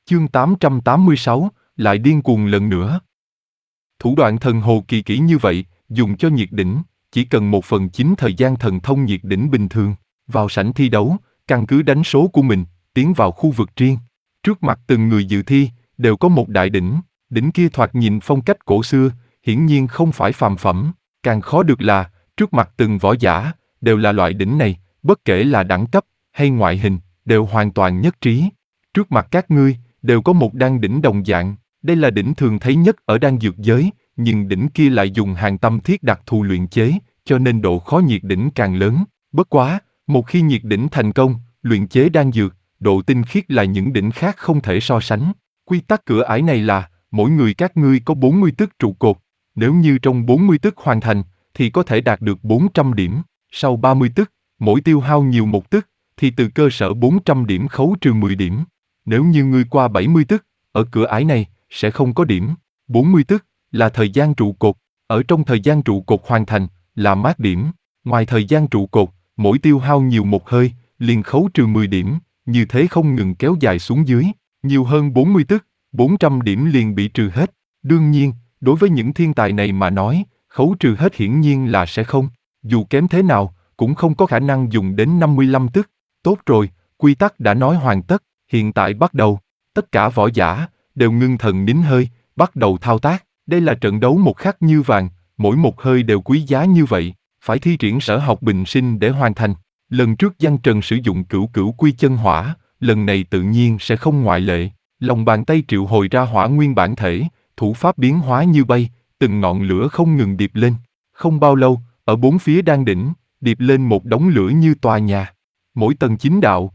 Chương 886, lại điên cuồng lần nữa. Thủ đoạn thần hồ kỳ kỹ như vậy, dùng cho nhiệt đỉnh, chỉ cần 1/9 thời gian thần thông nhiệt đỉnh bình thường. Vào sảnh thi đấu, căn cứ đánh số của mình, tiến vào khu vực riêng. Trước mặt từng người dự thi, đều có một đại đỉnh, đỉnh kia thoạt nhìn phong cách cổ xưa, hiển nhiên không phải phàm phẩm. Càng khó được là, trước mặt từng võ giả, đều là loại đỉnh này, bất kể là đẳng cấp hay ngoại hình, đều hoàn toàn nhất trí. Trước mặt các ngươi, đều có một đan đỉnh đồng dạng, đây là đỉnh thường thấy nhất ở đan dược giới, nhưng đỉnh kia lại dùng hàng tâm thiết đặc thù luyện chế, cho nên độ khó nhiệt đỉnh càng lớn. Bất quá, một khi nhiệt đỉnh thành công, luyện chế đan dược, độ tinh khiết là những đỉnh khác không thể so sánh. Quy tắc cửa ải này là, mỗi người các ngươi có 40 tức trụ cột, nếu như trong 40 tức hoàn thành, thì có thể đạt được 400 điểm, sau 30 tức, mỗi tiêu hao nhiều một tức, thì từ cơ sở 400 điểm khấu trừ 10 điểm. Nếu như ngươi qua 70 tức, ở cửa ải này, sẽ không có điểm. 40 tức, là thời gian trụ cột, ở trong thời gian trụ cột hoàn thành, là mát điểm. Ngoài thời gian trụ cột, mỗi tiêu hao nhiều một hơi, liền khấu trừ 10 điểm, như thế không ngừng kéo dài xuống dưới. Nhiều hơn 40 tức, 400 điểm liền bị trừ hết. Đương nhiên, đối với những thiên tài này mà nói, khấu trừ hết hiển nhiên là sẽ không. Dù kém thế nào, cũng không có khả năng dùng đến 55 tức. Tốt rồi, quy tắc đã nói hoàn tất, hiện tại bắt đầu. Tất cả võ giả, đều ngưng thần nín hơi, bắt đầu thao tác. Đây là trận đấu một khắc như vàng, mỗi một hơi đều quý giá như vậy, phải thi triển sở học bình sinh để hoàn thành. Lần trước Giang Trần sử dụng cửu cửu quy chân hỏa, lần này tự nhiên sẽ không ngoại lệ. Lòng bàn tay triệu hồi ra hỏa nguyên bản thể, thủ pháp biến hóa như bay, từng ngọn lửa không ngừng điệp lên. Không bao lâu, ở bốn phía đan đỉnh, điệp lên một đống lửa như tòa nhà. Mỗi tầng 9 đạo,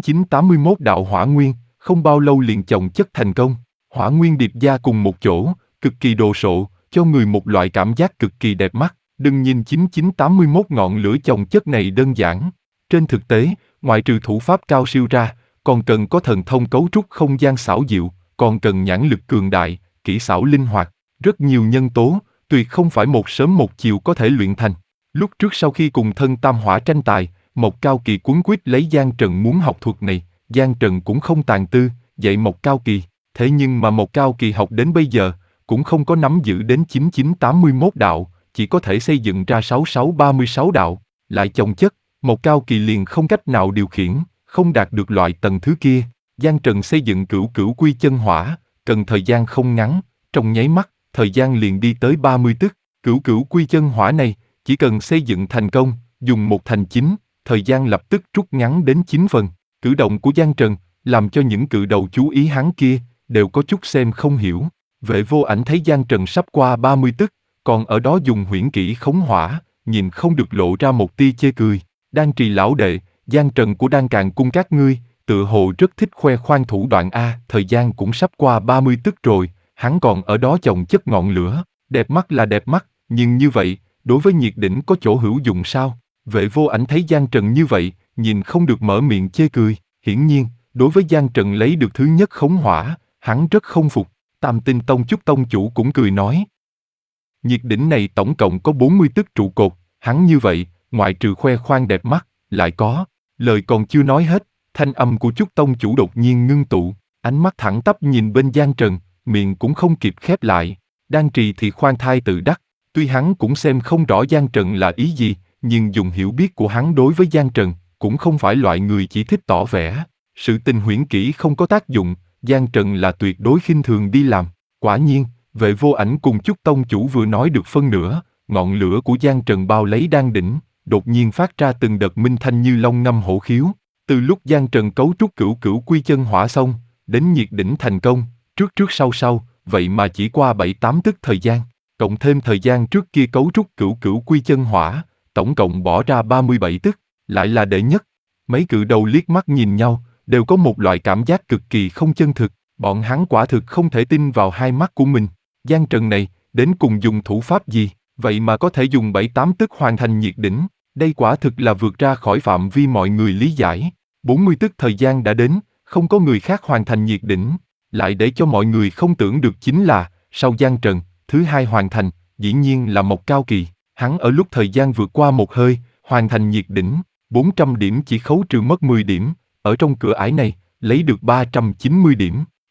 9981 đạo hỏa nguyên, không bao lâu liền chồng chất thành công. Hỏa nguyên điệp ra cùng một chỗ, cực kỳ đồ sộ, cho người một loại cảm giác cực kỳ đẹp mắt. Đừng nhìn 9981 ngọn lửa chồng chất này đơn giản. Trên thực tế, ngoại trừ thủ pháp cao siêu ra, còn cần có thần thông cấu trúc không gian xảo diệu, còn cần nhãn lực cường đại, kỹ xảo linh hoạt, rất nhiều nhân tố, tuyệt không phải một sớm một chiều có thể luyện thành. Lúc trước sau khi cùng thân tam hỏa tranh tài, Mộc Cao Kỳ cuống quýt lấy Giang Trần muốn học thuật này, Giang Trần cũng không tàn tư, dạy Mộc Cao Kỳ. Thế nhưng mà Mộc Cao Kỳ học đến bây giờ, cũng không có nắm giữ đến 9981 đạo, chỉ có thể xây dựng ra 6636 đạo, lại chồng chất, Mộc Cao Kỳ liền không cách nào điều khiển, không đạt được loại tầng thứ kia. Giang Trần xây dựng cửu cửu quy chân hỏa, cần thời gian không ngắn, trong nháy mắt, thời gian liền đi tới 30 tức. Cửu cửu quy chân hỏa này, chỉ cần xây dựng thành công, dùng 1/9, thời gian lập tức rút ngắn đến 9 phần. Cử động của Giang Trần, làm cho những cự đầu chú ý hắn kia, đều có chút xem không hiểu. Vệ Vô Ảnh thấy Giang Trần sắp qua 30 tức, còn ở đó dùng huyễn kỹ khống hỏa, nhìn không được lộ ra một tia chê cười. Đan Trì lão đệ, Giang Trần của Đan Càn cung các ngươi, tựa hồ rất thích khoe khoang thủ đoạn a, thời gian cũng sắp qua 30 tức rồi, hắn còn ở đó chồng chất ngọn lửa, đẹp mắt là đẹp mắt, nhưng như vậy, đối với nhiệt đỉnh có chỗ hữu dụng sao? Vệ Vô Ảnh thấy Giang Trần như vậy, nhìn không được mở miệng chê cười, hiển nhiên, đối với Giang Trần lấy được thứ nhất khống hỏa, hắn rất không phục. Tam Tinh Tông Chúc Tông chủ cũng cười nói. Nhiệt đỉnh này tổng cộng có 40 tức trụ cột, hắn như vậy, ngoại trừ khoe khoang đẹp mắt, lại có. Lời còn chưa nói hết, thanh âm của Chúc Tông chủ đột nhiên ngưng tụ, ánh mắt thẳng tắp nhìn bên Giang Trần, miệng cũng không kịp khép lại. Đan Trì thì khoan thai tự đắc, tuy hắn cũng xem không rõ Giang Trần là ý gì, nhưng dùng hiểu biết của hắn đối với Giang Trần, cũng không phải loại người chỉ thích tỏ vẻ. Sự tình huyễn kỹ không có tác dụng, Giang Trần là tuyệt đối khinh thường đi làm. Quả nhiên, Vệ Vô Ảnh cùng Chúc Tông chủ vừa nói được phân nửa, ngọn lửa của Giang Trần bao lấy đan đỉnh, đột nhiên phát ra từng đợt minh thanh như long ngâm hổ khiếu. Từ lúc Giang Trần cấu trúc cửu cửu quy chân hỏa xong, đến nhiệt đỉnh thành công, trước trước sau sau, vậy mà chỉ qua 7-8 tức thời gian, cộng thêm thời gian trước kia cấu trúc cửu cửu quy chân hỏa, tổng cộng bỏ ra 37 tức, lại là đệ nhất. Mấy cự đầu liếc mắt nhìn nhau, đều có một loại cảm giác cực kỳ không chân thực, bọn hắn quả thực không thể tin vào hai mắt của mình. Giang Trần này, đến cùng dùng thủ pháp gì, vậy mà có thể dùng 7-8 tức hoàn thành nhiệt đỉnh, đây quả thực là vượt ra khỏi phạm vi mọi người lý giải. 40 tức thời gian đã đến, không có người khác hoàn thành nhiệt đỉnh, lại để cho mọi người không tưởng được chính là, sau Giang Trần, thứ hai hoàn thành, dĩ nhiên là Mộc Cao Kỳ, hắn ở lúc thời gian vượt qua một hơi, hoàn thành nhiệt đỉnh, 400 điểm chỉ khấu trừ mất 10 điểm, ở trong cửa ải này, lấy được 390 điểm.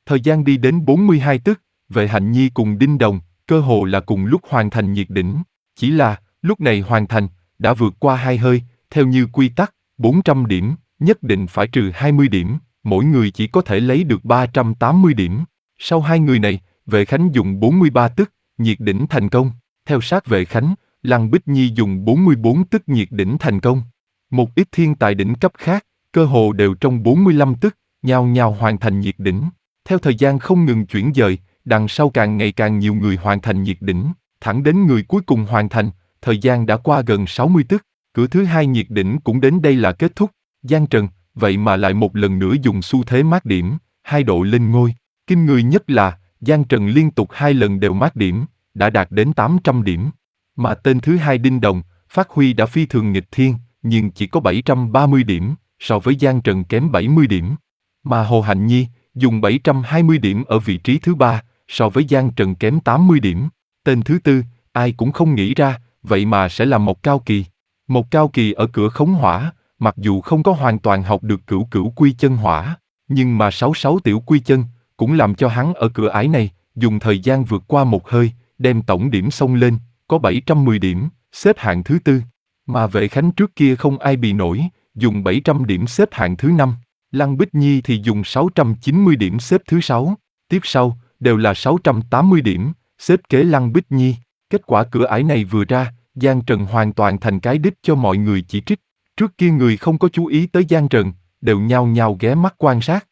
Thời gian đi đến 42 tức, Vệ Hạnh Nhi cùng Đinh Đồng, cơ hồ là cùng lúc hoàn thành nhiệt đỉnh. Chỉ là, lúc này hoàn thành, đã vượt qua 2 hơi, theo như quy tắc, 400 điểm, nhất định phải trừ 20 điểm, mỗi người chỉ có thể lấy được 380 điểm. Sau 2 người này, Vệ Khánh dùng 43 tức, nhiệt đỉnh thành công. Theo sát Vệ Khánh, Lăng Bích Nhi dùng 44 tức nhiệt đỉnh thành công. Một ít thiên tài đỉnh cấp khác, cơ hồ đều trong 45 tức, nhao nhao hoàn thành nhiệt đỉnh. Theo thời gian không ngừng chuyển dời, đằng sau càng ngày càng nhiều người hoàn thành nhiệt đỉnh, thẳng đến người cuối cùng hoàn thành, thời gian đã qua gần 60 tức, cửa thứ 2 nhiệt đỉnh cũng đến đây là kết thúc. Giang Trần, vậy mà lại một lần nữa dùng xu thế mát điểm, 2 độ lên ngôi. Kinh người nhất là, Giang Trần liên tục 2 lần đều mát điểm, đã đạt đến 800 điểm. Mà tên thứ 2 Đinh Đồng, phát huy đã phi thường nghịch thiên, nhưng chỉ có 730 điểm, so với Giang Trần kém 70 điểm. Mà Hồ Hạnh Nhi, dùng 720 điểm ở vị trí thứ 3, so với Giang Trần kém 80 điểm. Tên thứ 4, ai cũng không nghĩ ra, vậy mà sẽ là Mộc Cao Kỳ. Mộc Cao Kỳ ở cửa khống hỏa, mặc dù không có hoàn toàn học được cửu cửu quy chân hỏa, nhưng mà 66 tiểu quy chân, cũng làm cho hắn ở cửa ải này, dùng thời gian vượt qua một hơi, đem tổng điểm xông lên, có 710 điểm, xếp hạng thứ 4. Mà Vệ Khánh trước kia không ai bị nổi, dùng 700 điểm xếp hạng thứ 5. Lăng Bích Nhi thì dùng 690 điểm xếp thứ 6. Tiếp sau, đều là 680 điểm, xếp kế Lăng Bích Nhi. Kết quả cửa ải này vừa ra, Giang Trần hoàn toàn thành cái đích cho mọi người chỉ trích. Trước kia người không có chú ý tới Giang Trần, đều nhao nhao ghé mắt quan sát,